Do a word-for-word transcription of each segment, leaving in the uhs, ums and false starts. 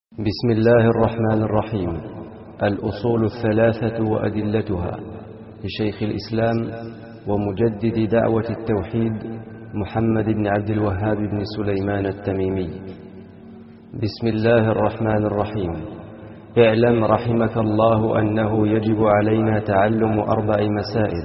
بسم الله الرحمن الرحيم. الأصول الثلاثة وأدلتها لشيخ الإسلام ومجدد دعوة التوحيد محمد بن عبد الوهاب بن سليمان التميمي. بسم الله الرحمن الرحيم. اعلم رحمك الله أنه يجب علينا تعلم أربع مسائل.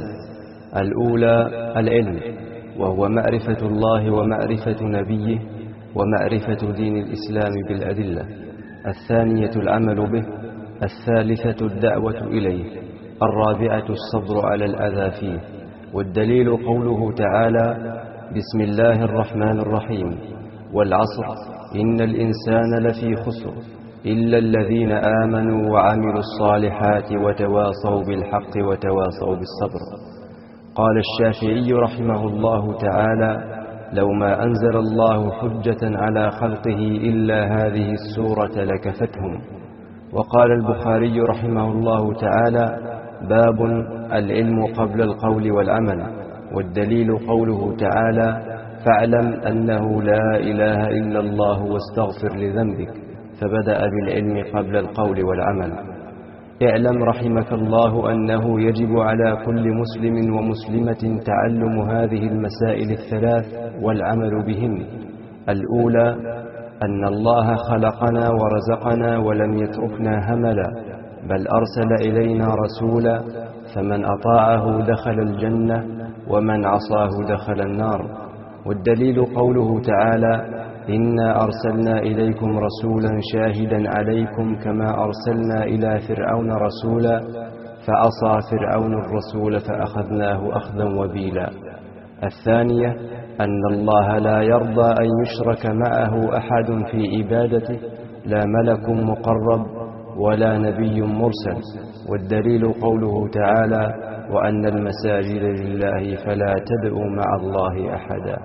الأولى العلم، وهو معرفة الله ومعرفة نبيه ومعرفة دين الإسلام بالأدلة. الثانية العمل به. الثالثة الدعوة إليه. الرابعة الصبر على الأذى فيه. والدليل قوله تعالى: بسم الله الرحمن الرحيم. والعصر إن الإنسان لفي خسر إلا الذين آمنوا وعملوا الصالحات وتواصوا بالحق وتواصوا بالصبر. قال الشافعي رحمه الله تعالى: لو ما أنزل الله حجة على خلقه إلا هذه السورة لكفتهم. وقال البخاري رحمه الله تعالى: باب العلم قبل القول والعمل. والدليل قوله تعالى: فاعلم أنه لا إله إلا الله واستغفر لذنبك، فبدأ بالعلم قبل القول والعمل. اعلم رحمك الله أنه يجب على كل مسلم ومسلمة تعلم هذه المسائل الثلاث والعمل بهن. الأولى أن الله خلقنا ورزقنا ولم يتركنا هملا، بل أرسل إلينا رسولا، فمن أطاعه دخل الجنة ومن عصاه دخل النار. والدليل قوله تعالى: إنا أرسلنا إليكم رسولا شاهدا عليكم كما أرسلنا إلى فرعون رسولا فعصى فرعون الرسول فأخذناه أخذا وبيلا. الثانية أن الله لا يرضى أن يشرك معه أحد في عبادته، لا ملك مقرب ولا نبي مرسل. والدليل قوله تعالى: وأن المساجد لله فلا تدعوا مع الله أحدا.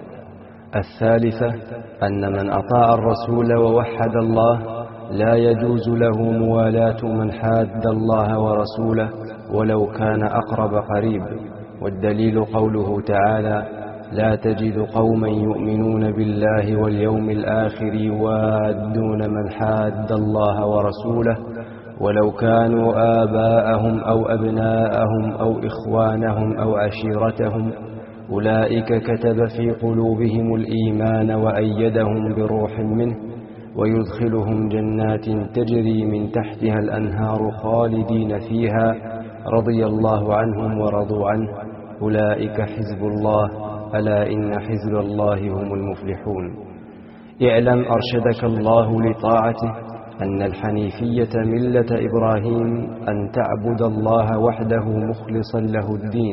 الثالثة أن من أطاع الرسول ووحد الله لا يجوز له موالاة من حاد الله ورسوله ولو كان أقرب قريب. والدليل قوله تعالى: لا تجد قوما يؤمنون بالله واليوم الآخر يوادون من حاد الله ورسوله ولو كانوا آباءهم أو أبناءهم أو إخوانهم أو عشيرتهم أولئك كتب في قلوبهم الإيمان وأيدهم بروح منه ويدخلهم جنات تجري من تحتها الأنهار خالدين فيها رضي الله عنهم ورضوا عنه أولئك حزب الله ألا إن حزب الله هم المفلحون. اعلم أرشدك الله لطاعته أن الحنيفية ملة إبراهيم أن تعبد الله وحده مخلصا له الدين،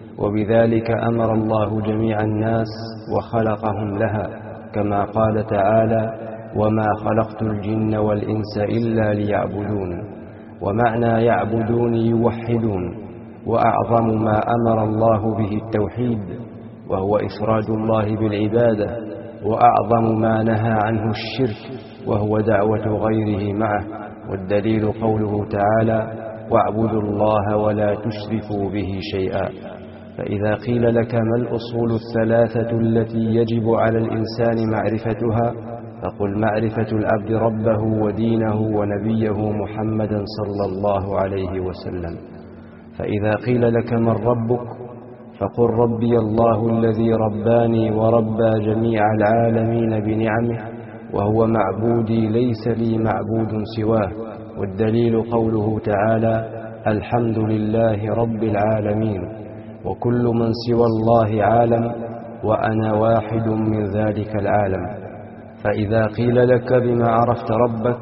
وبذلك أمر الله جميع الناس وخلقهم لها، كما قال تعالى: وما خلقت الجن والإنس إلا ليعبدون. ومعنى يعبدون يوحدون، وأعظم ما أمر الله به التوحيد وهو إفراد الله بالعبادة، وأعظم ما نهى عنه الشرك وهو دعوة غيره معه. والدليل قوله تعالى: واعبدوا الله ولا تشركوا به شيئا. فإذا قيل لك ما الأصول الثلاثة التي يجب على الإنسان معرفتها، فقل معرفة العبد ربه ودينه ونبيه محمدا صلى الله عليه وسلم. فإذا قيل لك من ربك، فقل ربي الله الذي رباني وربى جميع العالمين بنعمه، وهو معبودي ليس لي معبود سواه. والدليل قوله تعالى: الحمد لله رب العالمين، وكل من سوى الله عالم وأنا واحد من ذلك العالم. فإذا قيل لك بما عرفت ربك،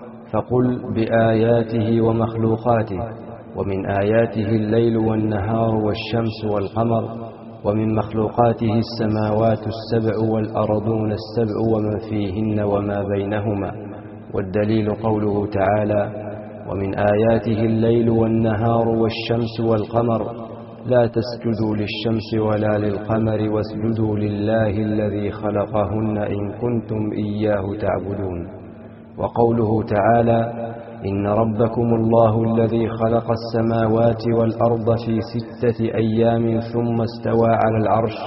فقل بآياته ومخلوقاته، ومن آياته الليل والنهار والشمس والقمر، ومن مخلوقاته السماوات السبع والأرضون السبع ومن فيهن وما بينهما. والدليل قوله تعالى: ومن آياته الليل والنهار والشمس والقمر لا تسجدوا للشمس ولا للقمر واسجدوا لله الذي خلقهن إن كنتم إياه تعبدون. وقوله تعالى: إن ربكم الله الذي خلق السماوات والأرض في ستة أيام ثم استوى على العرش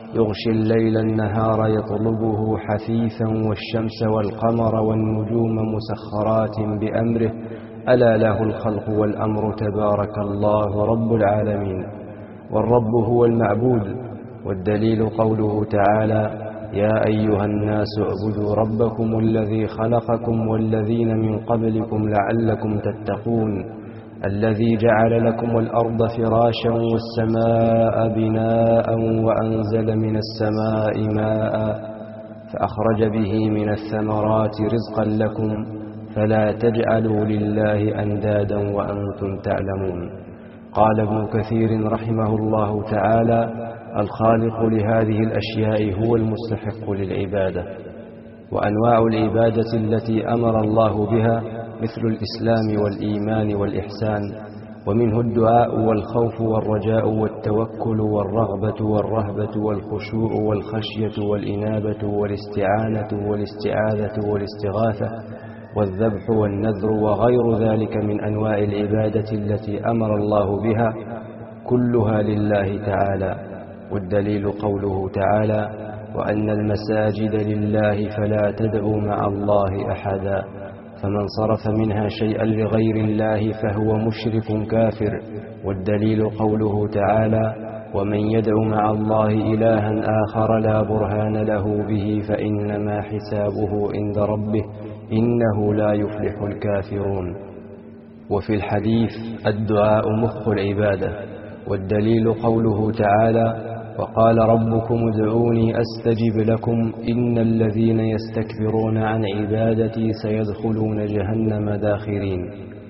يغشي الليل النهار يطلبه حثيثا والشمس والقمر والنجوم مسخرات بأمره ألا له الخلق والأمر تبارك الله رب العالمين. والرب هو المعبود، والدليل قوله تعالى يا أيها الناس اعبدوا ربكم الذي خلقكم والذين من قبلكم لعلكم تتقون الذي جعل لكم الأرض فراشا والسماء بناء وأنزل من السماء ماء فأخرج به من الثمرات رزقا لكم فلا تجعلوا لله أندادا وأنتم تعلمون. قال ابن كثير رحمه الله تعالى الخالق لهذه الأشياء هو المستحق للعبادة. وأنواع العبادة التي أمر الله بها مثل الإسلام والإيمان والإحسان، ومنه الدعاء والخوف والرجاء والتوكل والرغبة والرهبة والخشوع والخشية والإنابة والاستعانة والاستعاذة والاستغاثة والذبح والنذر وغير ذلك من أنواع العبادة التي أمر الله بها كلها لله تعالى. والدليل قوله تعالى وأن المساجد لله فلا تدعوا مع الله أحدا فمن صرف منها شيئا لغير الله فهو مشرك كافر. والدليل قوله تعالى ومن يدعو مع الله إلها آخر لا برهان له به فإنما حسابه عند ربه إنه لا يفلح الكافرون. وفي الحديث الدعاء مخ العبادة. والدليل قوله تعالى وقال ربكم ادعوني أستجب لكم إن الذين يستكبرون عن عبادتي سيدخلون جهنم داخرين.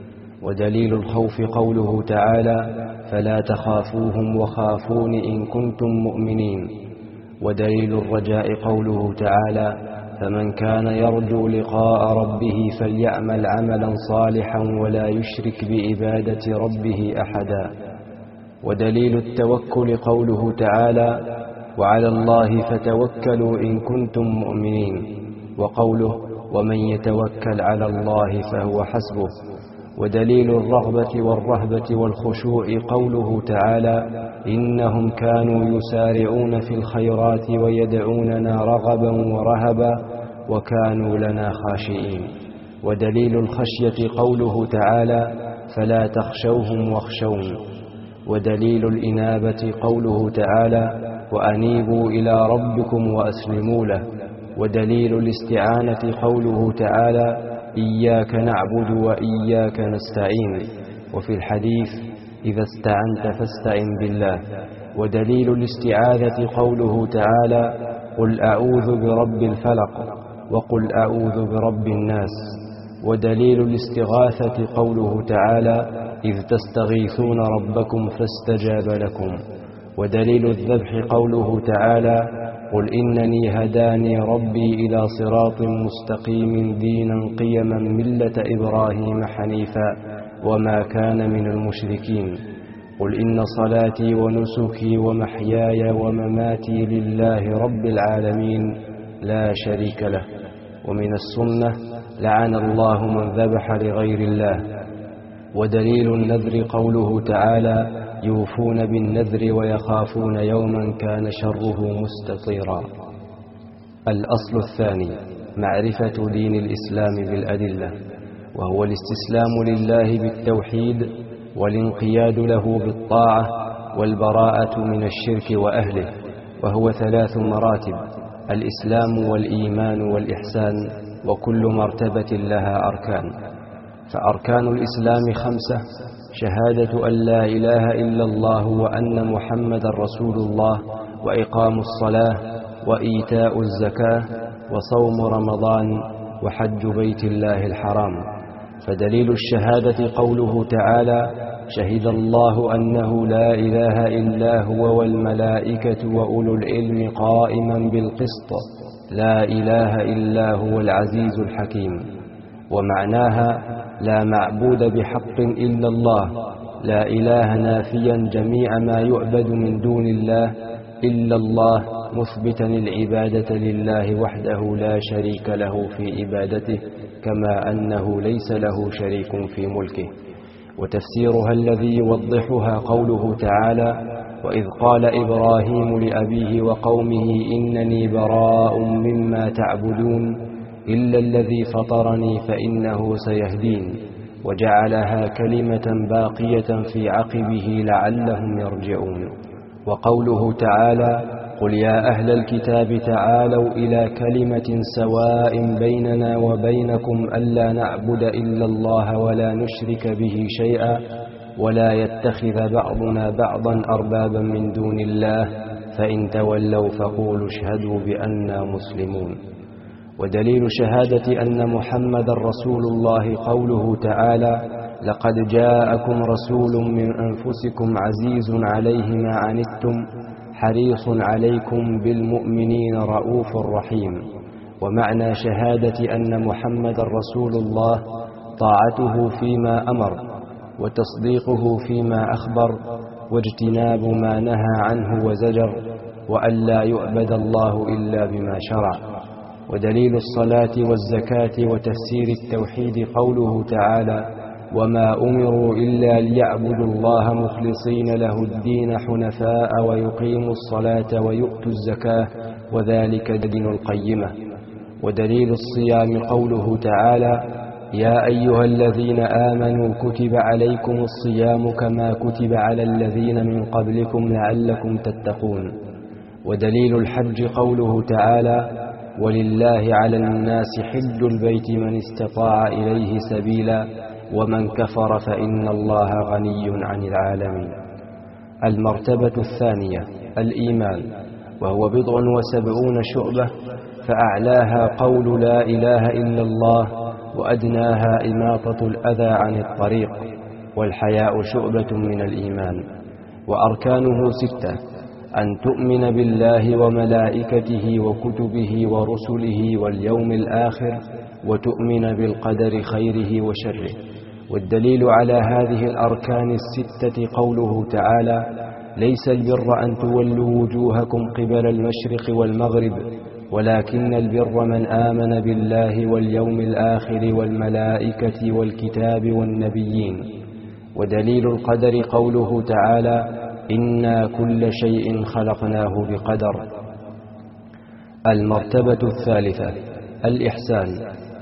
ودليل الخوف قوله تعالى فلا تخافوهم وخافون إن كنتم مؤمنين. ودليل الرجاء قوله تعالى فمن كان يرجو لقاء ربه فليعمل عملا صالحا ولا يشرك بعبادة ربه أحدا. ودليل التوكل قوله تعالى وعلى الله فتوكلوا إن كنتم مؤمنين. وقوله ومن يتوكل على الله فهو حسبه. ودليل الرغبة والرهبة والخشوع قوله تعالى إنهم كانوا يسارعون في الخيرات ويدعوننا رغبا ورهبا وكانوا لنا خاشئين. ودليل الخشية قوله تعالى فلا تخشوهم واخشون. ودليل الإنابة قوله تعالى وأنيبوا إلى ربكم وأسلموا له. ودليل الاستعانة قوله تعالى إياك نعبد وإياك نستعين. وفي الحديث إذا استعنت فاستعن بالله. ودليل الاستعاذة قوله تعالى قل أعوذ برب الفلق وقل أعوذ برب الناس. ودليل الاستغاثة قوله تعالى إذ تستغيثون ربكم فاستجاب لكم. ودليل الذبح قوله تعالى قل إنني هداني ربي إلى صراط مستقيم دينا قيما ملة إبراهيم حنيفا وما كان من المشركين. قل إن صلاتي ونسكي ومحياي ومماتي لله رب العالمين لا شريك له. ومن السنة لعن الله من ذبح لغير الله. ودليل النذر قوله تعالى يوفون بالنذر ويخافون يوما كان شره مستطيرا. الأصل الثاني معرفة دين الإسلام بالأدلة، وهو الاستسلام لله بالتوحيد والانقياد له بالطاعة والبراءة من الشرك وأهله، وهو ثلاث مراتب: الإسلام والإيمان والإحسان، وكل مرتبة لها أركان. فأركان الإسلام خمسة: شهادة أن لا إله إلا الله وأن محمد رسول الله، وإقام الصلاة، وإيتاء الزكاة، وصوم رمضان، وحج بيت الله الحرام. فدليل الشهادة قوله تعالى شهد الله أنه لا إله إلا هو والملائكة وأولو العلم قائما بالقسط لا إله إلا هو العزيز الحكيم. ومعناها لا معبود بحق إلا الله، لا إله نافيا جميع ما يعبد من دون الله إلا الله، مثبتا العبادة لله وحده لا شريك له في عبادته، كما أنه ليس له شريك في ملكه. وتفسيرها الذي يوضحها قوله تعالى وإذ قال إبراهيم لأبيه وقومه إنني براء مما تعبدون إلا الذي فطرني فإنه سيهدين، وجعلها كلمة باقية في عقبه لعلهم يرجعون. وقوله تعالى قل يا أهل الكتاب تعالوا إلى كلمة سواء بيننا وبينكم ألا نعبد إلا الله ولا نشرك به شيئا ولا يتخذ بعضنا بعضا أربابا من دون الله فإن تولوا فقولوا اشهدوا بأننا مسلمون. ودليل شهادة أن محمد رسول الله قوله تعالى لقد جاءكم رسول من أنفسكم عزيز عليه ما عنتم حريص عليكم بالمؤمنين رؤوف رحيم. ومعنى شهادة أن محمد رسول الله طاعته فيما أمر وتصديقه فيما أخبر واجتناب ما نهى عنه وزجر، وأن لا يعبد الله إلا بما شرع. ودليل الصلاة والزكاة وتفسير التوحيد قوله تعالى وما أمروا إلا ليعبدوا الله مخلصين له الدين حنفاء ويقيموا الصلاة ويؤتوا الزكاة وذلك دين القيمة. ودليل الصيام قوله تعالى يا أيها الذين آمنوا كتب عليكم الصيام كما كتب على الذين من قبلكم لعلكم تتقون. ودليل الحج قوله تعالى ولله على الناس حج البيت من استطاع إليه سبيلا ومن كفر فإن الله غني عن العالمين. المرتبة الثانية الإيمان، وهو بضع وسبعون شعبة، فأعلاها قول لا إله إلا الله، وأدناها إماطة الأذى عن الطريق، والحياء شعبة من الإيمان. وأركانه ستة: أن تؤمن بالله وملائكته وكتبه ورسله واليوم الآخر، وتؤمن بالقدر خيره وشره. والدليل على هذه الأركان الستة قوله تعالى ليس البر أن تولوا وجوهكم قبل المشرق والمغرب ولكن البر من آمن بالله واليوم الآخر والملائكة والكتاب والنبيين. ودليل القدر قوله تعالى إنا كل شيء خلقناه بقدر. المرتبة الثالثة الإحسان،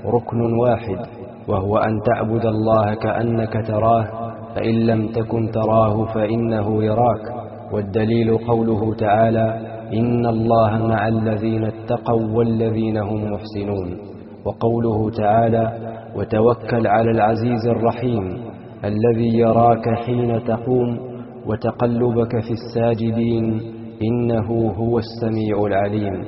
ركن واحد، وهو أن تعبد الله كأنك تراه فإن لم تكن تراه فإنه يراك. والدليل قوله تعالى إن الله مع الذين اتقوا والذين هم محسنون. وقوله تعالى وتوكل على العزيز الرحيم الذي يراك حين تقوم وتقلبك في الساجدين إنه هو السميع العليم.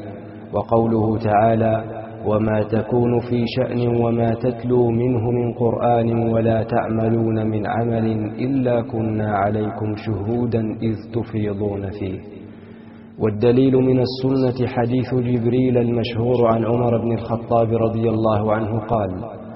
وقوله تعالى وما تكون في شأن وما تتلو منه من قرآن ولا تعملون من عمل إلا كنا عليكم شهودا إذ تفيضون فيه. والدليل من السنة حديث جبريل المشهور عن عمر بن الخطاب رضي الله عنه قال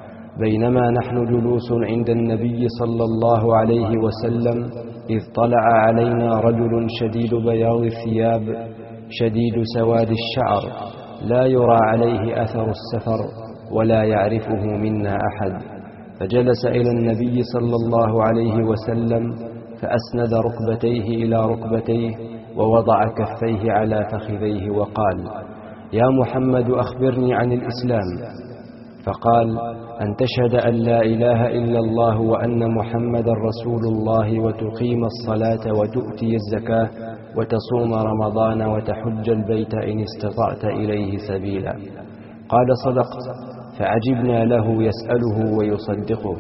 بينما نحن جلوس عند النبي صلى الله عليه وسلم إذ طلع علينا رجل شديد بياض الثياب شديد سواد الشعر لا يرى عليه أثر السفر ولا يعرفه منا أحد، فجلس إلى النبي صلى الله عليه وسلم فأسند ركبتيه إلى ركبتيه ووضع كفيه على فخذيه وقال يا محمد أخبرني عن الإسلام. فقال أن تشهد أن لا إله إلا الله وأن محمد رسول الله وتقيم الصلاة وتؤتي الزكاة وتصوم رمضان وتحج البيت إن استطعت إليه سبيلا. قال صدقت، فعجبنا له يسأله ويصدقه.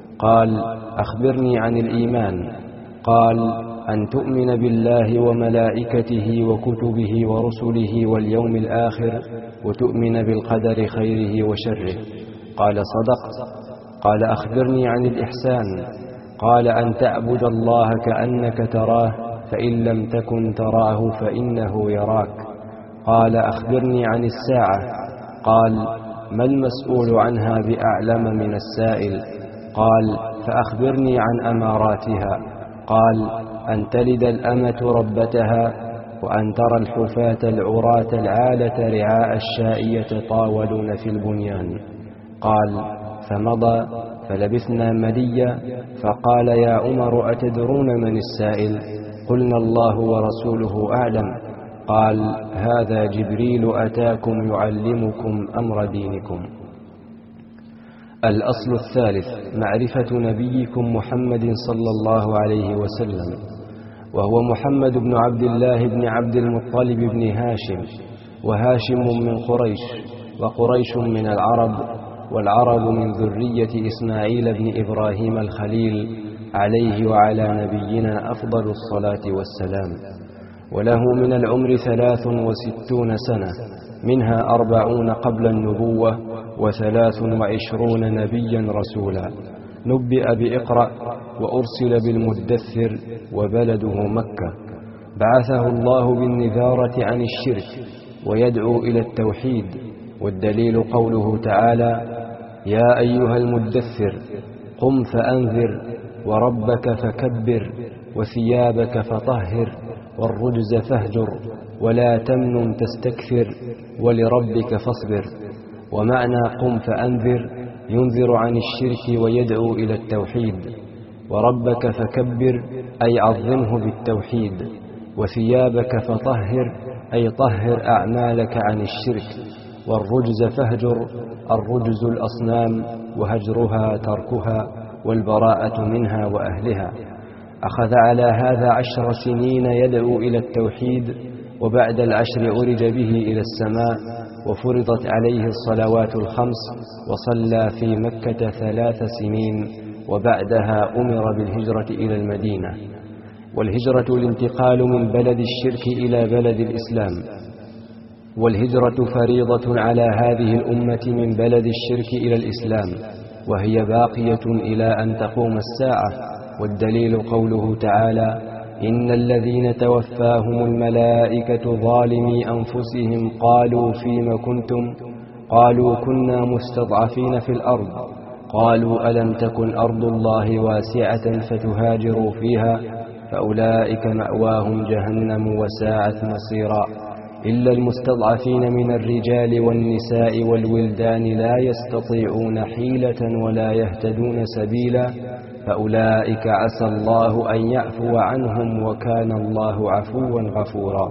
قال أخبرني عن الإيمان. قال أن تؤمن بالله وملائكته وكتبه ورسله واليوم الآخر وتؤمن بالقدر خيره وشره. قال صدقت. قال أخبرني عن الإحسان. قال أن تعبد الله كأنك تراه فإن لم تكن تراه فإنه يراك. قال أخبرني عن الساعة. قال ما المسؤول عنها بأعلم من السائل. قال فأخبرني عن أماراتها. قال أن تلد الأمة ربتها وأن ترى الحفاة العراة العالة رعاء الشاء يتطاولون في البنيان. قال فمضى فلبثنا مليا فقال يا عمر أتدرون من السائل؟ قلنا الله ورسوله أعلم. قال: هذا جبريل أتاكم يعلمكم أمر دينكم. الأصل الثالث: معرفة نبيكم محمد صلى الله عليه وسلم، وهو محمد بن عبد الله بن عبد المطلب بن هاشم، وهاشم من قريش، وقريش من العرب، والعرب من ذرية إسماعيل بن إبراهيم الخليل عليه وعلى نبينا أفضل الصلاة والسلام. وله من العمر ثلاث وستون سنة، منها أربعون قبل النبوة، وثلاث وعشرون نبيا رسولا. نبئ بإقرأ، وأرسل بالمدثر، وبلده مكة. بعثه الله بالنذارة عن الشرك ويدعو إلى التوحيد، والدليل قوله تعالى: يا أيها المدثر قم فأنذر وربك فكبر وثيابك فطهر والرجز فاهجر ولا تمنن تستكثر ولربك فاصبر. ومعنى قم فأنذر ينذر عن الشرك ويدعو إلى التوحيد، وربك فكبر أي عظمه بالتوحيد، وثيابك فطهر أي طهر أعمالك عن الشرك، والرجز فاهجر الرجز الأصنام وهجرها تركها والبراءة منها وأهلها. أخذ على هذا عشر سنين يدعو إلى التوحيد، وبعد العشر عرج به إلى السماء، وفرضت عليه الصلوات الخمس، وصلى في مكة ثلاث سنين، وبعدها أمر بالهجرة إلى المدينة. والهجرة الانتقال من بلد الشرك إلى بلد الإسلام، والهجرة فريضة على هذه الأمة من بلد الشرك إلى الإسلام، وهي باقية إلى أن تقوم الساعة. والدليل قوله تعالى: إن الذين توفاهم الملائكة ظالمي أنفسهم قالوا فيم كنتم؟ قالوا كنا مستضعفين في الأرض. قالوا ألم تكن أرض الله واسعة فتهاجروا فيها؟ فأولئك مأواهم جهنم وساءت مصيرا. إلا المستضعفين من الرجال والنساء والولدان لا يستطيعون حيلة ولا يهتدون سبيلا، فأولئك عسى الله أن يعفو عنهم، وكان الله عفوا غفورا.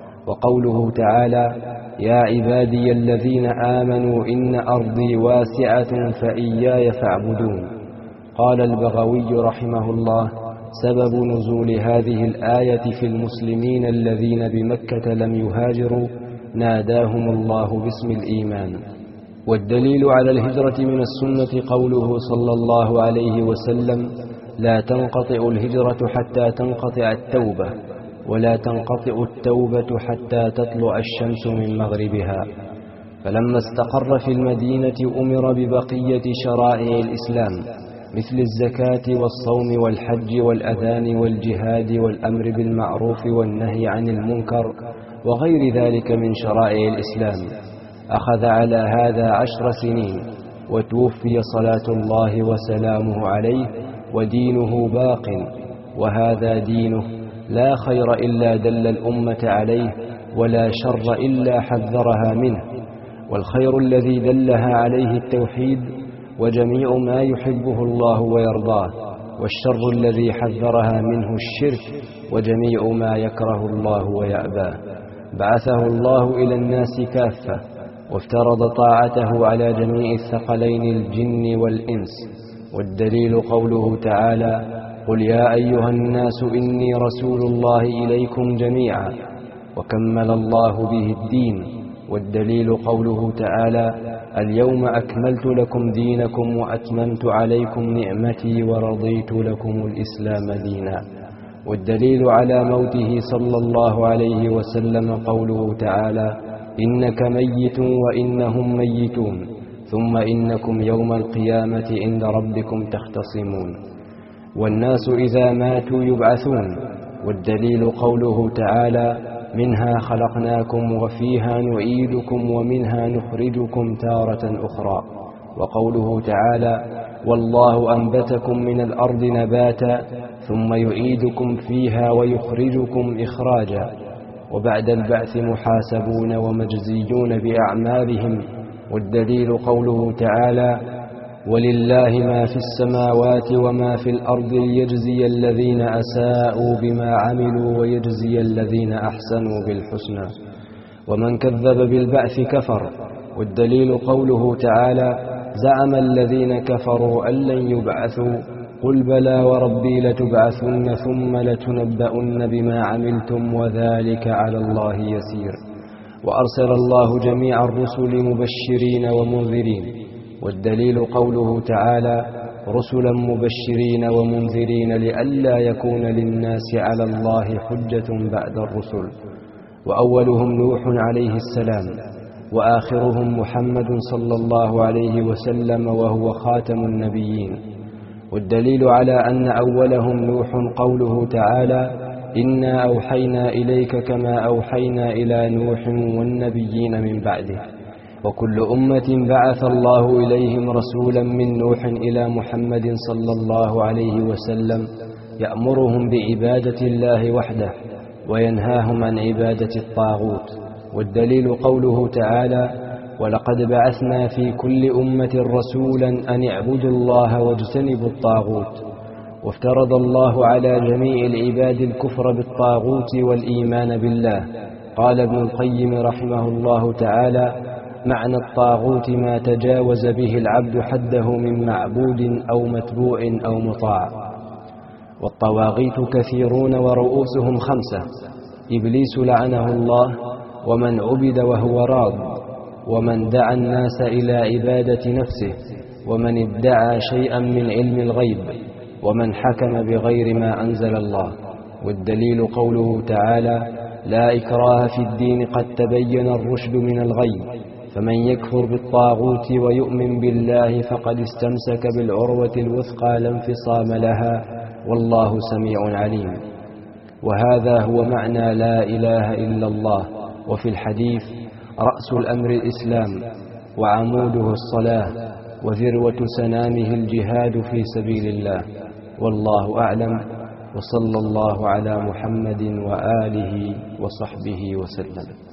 وقوله تعالى: يا عبادي الذين آمنوا إن أرضي واسعة فإياي فاعبدون. قال البغوي رحمه الله: سبب نزول هذه الآية في المسلمين الذين بمكة لم يهاجروا ناداهم الله باسم الإيمان. والدليل على الهجرة من السنة قوله صلى الله عليه وسلم: لا تنقطع الهجرة حتى تنقطع التوبة، ولا تنقطع التوبة حتى تطلع الشمس من مغربها. فلما استقر في المدينة أمر ببقية شرائع الإسلام، مثل الزكاة والصوم والحج والأذان والجهاد والأمر بالمعروف والنهي عن المنكر وغير ذلك من شرائع الإسلام. أخذ على هذا عشر سنين، وتوفي صلاة الله وسلامه عليه، ودينه باق، وهذا دينه لا خير إلا دل الأمة عليه، ولا شر إلا حذرها منه. والخير الذي دلها عليه التوحيد وجميع ما يحبه الله ويرضاه، والشر الذي حذرها منه الشرك وجميع ما يكره الله ويأباه. بعثه الله إلى الناس كافة، وافترض طاعته على جميع الثقلين الجن والإنس. والدليل قوله تعالى: قل يا أيها الناس إني رسول الله إليكم جميعا. وكمل الله به الدين. والدليل قوله تعالى: اليوم أكملت لكم دينكم وأتممت عليكم نعمتي ورضيت لكم الإسلام دينا. والدليل على موته صلى الله عليه وسلم قوله تعالى: إنك ميت وإنهم ميتون ثم إنكم يوم القيامة عند ربكم تختصمون. والناس إذا ماتوا يبعثون. والدليل قوله تعالى: منها خلقناكم وفيها نعيدكم ومنها نخرجكم تارة أخرى. وقوله تعالى: والله أنبتكم من الأرض نباتا ثم يعيدكم فيها ويخرجكم إخراجا. وبعد البعث محاسبون ومجزيون بأعمالهم. والدليل قوله تعالى: ولله ما في السماوات وما في الأرض ليجزي الذين أساءوا بما عملوا ويجزي الذين أحسنوا بالحسنى. ومن كذب بالبعث كفر، والدليل قوله تعالى: زعم الذين كفروا أن لن يبعثوا قل بلى وربي لتبعثن ثم لتنبؤن بما عملتم وذلك على الله يسير. وأرسل الله جميع الرسل مبشرين ومنذرين، والدليل قوله تعالى: رسلا مبشرين ومنذرين لئلا يكون للناس على الله حجة بعد الرسل. وأولهم نوح عليه السلام، وآخرهم محمد صلى الله عليه وسلم وهو خاتم النبيين. والدليل على أن أولهم نوح قوله تعالى: إنا أوحينا إليك كما أوحينا إلى نوح والنبيين من بعده. وكل أمة بعث الله إليهم رسولا من نوح إلى محمد صلى الله عليه وسلم يأمرهم بعبادة الله وحده وينهاهم عن عبادة الطاغوت. والدليل قوله تعالى: ولقد بعثنا في كل أمة رسولا أن اعبدوا الله واجتنبوا الطاغوت. وافترض الله على جميع العباد الكفر بالطاغوت والإيمان بالله. قال ابن القيم رحمه الله تعالى: معنى الطاغوت ما تجاوز به العبد حده من معبود أو متبوع أو مطاع. والطواغيت كثيرون ورؤوسهم خمسة: إبليس لعنه الله، ومن عبد وهو راض، ومن دعا الناس إلى عبادة نفسه، ومن ادعى شيئا من علم الغيب، ومن حكم بغير ما أنزل الله. والدليل قوله تعالى: لا إكراه في الدين قد تبين الرشد من الغي، فمن يكفر بالطاغوت ويؤمن بالله فقد استمسك بالعروة الوثقى لا انفصام لها، والله سميع عليم. وهذا هو معنى لا إله إلا الله. وفي الحديث: رأس الأمر الإسلام، وعموده الصلاة، وذروة سنامه الجهاد في سبيل الله. والله أعلم، وصلى الله على محمد وآله وصحبه وسلم.